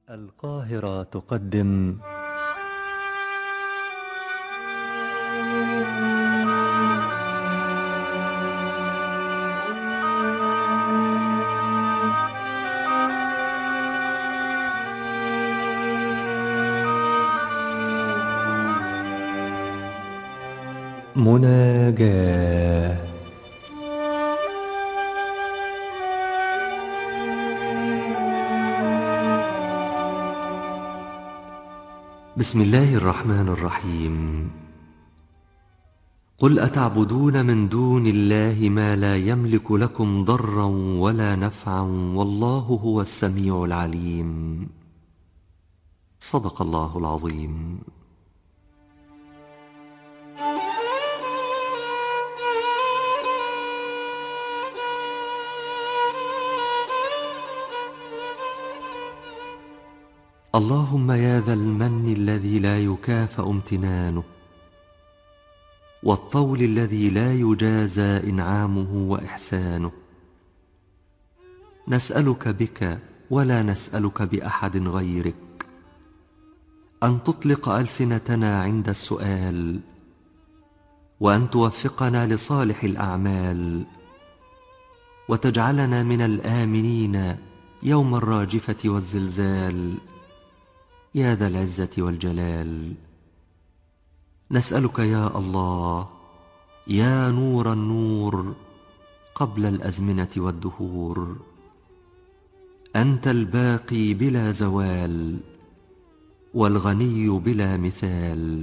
القاهرة تقدم مناجاة. بسم الله الرحمن الرحيم. قل أتعبدون من دون الله ما لا يملك لكم ضرا ولا نفعا والله هو السميع العليم. صدق الله العظيم. اللهم يا ذا المن الذي لا يكافأ امتنانه، والطول الذي لا يجازى إنعامه وإحسانه، نسألك بك ولا نسألك بأحد غيرك أن تطلق ألسنتنا عند السؤال، وأن توفقنا لصالح الأعمال، وتجعلنا من الآمنين يوم الراجفة والزلزال يا ذا العزة والجلال. نسألك يا الله يا نور النور قبل الأزمنة والدهور، أنت الباقي بلا زوال والغني بلا مثال،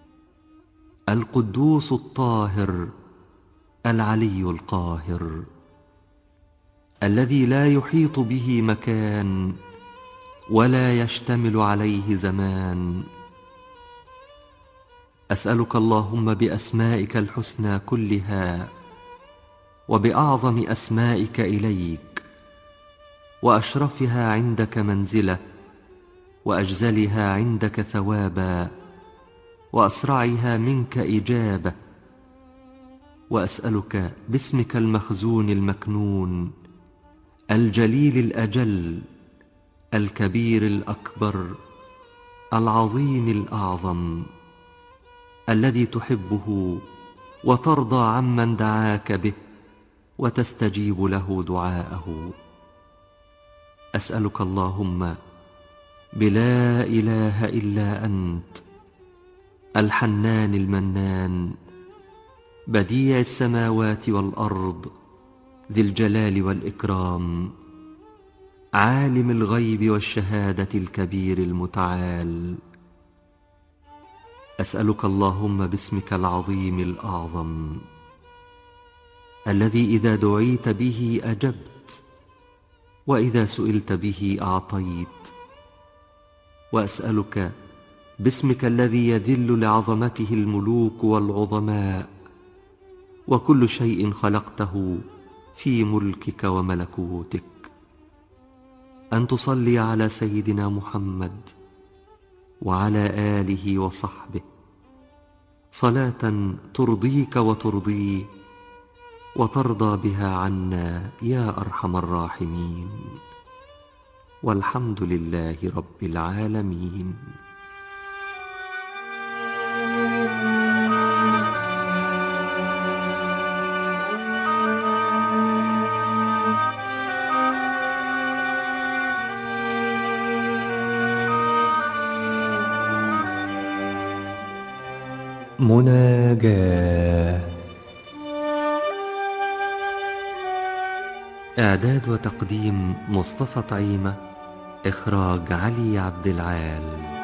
القدوس الطاهر العلي القاهر، الذي لا يحيط به مكان ولا يشتمل عليه زمان. أسألك اللهم بأسمائك الحسنى كلها وبأعظم أسمائك إليك، وأشرفها عندك منزلة، وأجزلها عندك ثوابا، وأسرعها منك إجابة. وأسألك باسمك المخزون المكنون الجليل الأجل الكبير الأكبر العظيم الأعظم، الذي تحبه وترضى عمن دعاك به وتستجيب له دعاءه. أسألك اللهم بلا إله إلا أنت الحنان المنان، بديع السماوات والأرض، ذي الجلال والإكرام، عالم الغيب والشهادة الكبير المتعال. أسألك اللهم باسمك العظيم الأعظم، الذي إذا دعيت به أجبت، وإذا سئلت به أعطيت. وأسألك باسمك الذي يذل لعظمته الملوك والعظماء، وكل شيء خلقته في ملكك وملكوتك، أن تصلي على سيدنا محمد وعلى آله وصحبه صلاة ترضيك وترضيه وترضى بها عنا يا أرحم الراحمين، والحمد لله رب العالمين. مناجاة. إعداد وتقديم مصطفى طعيمة، إخراج علي عبد العال.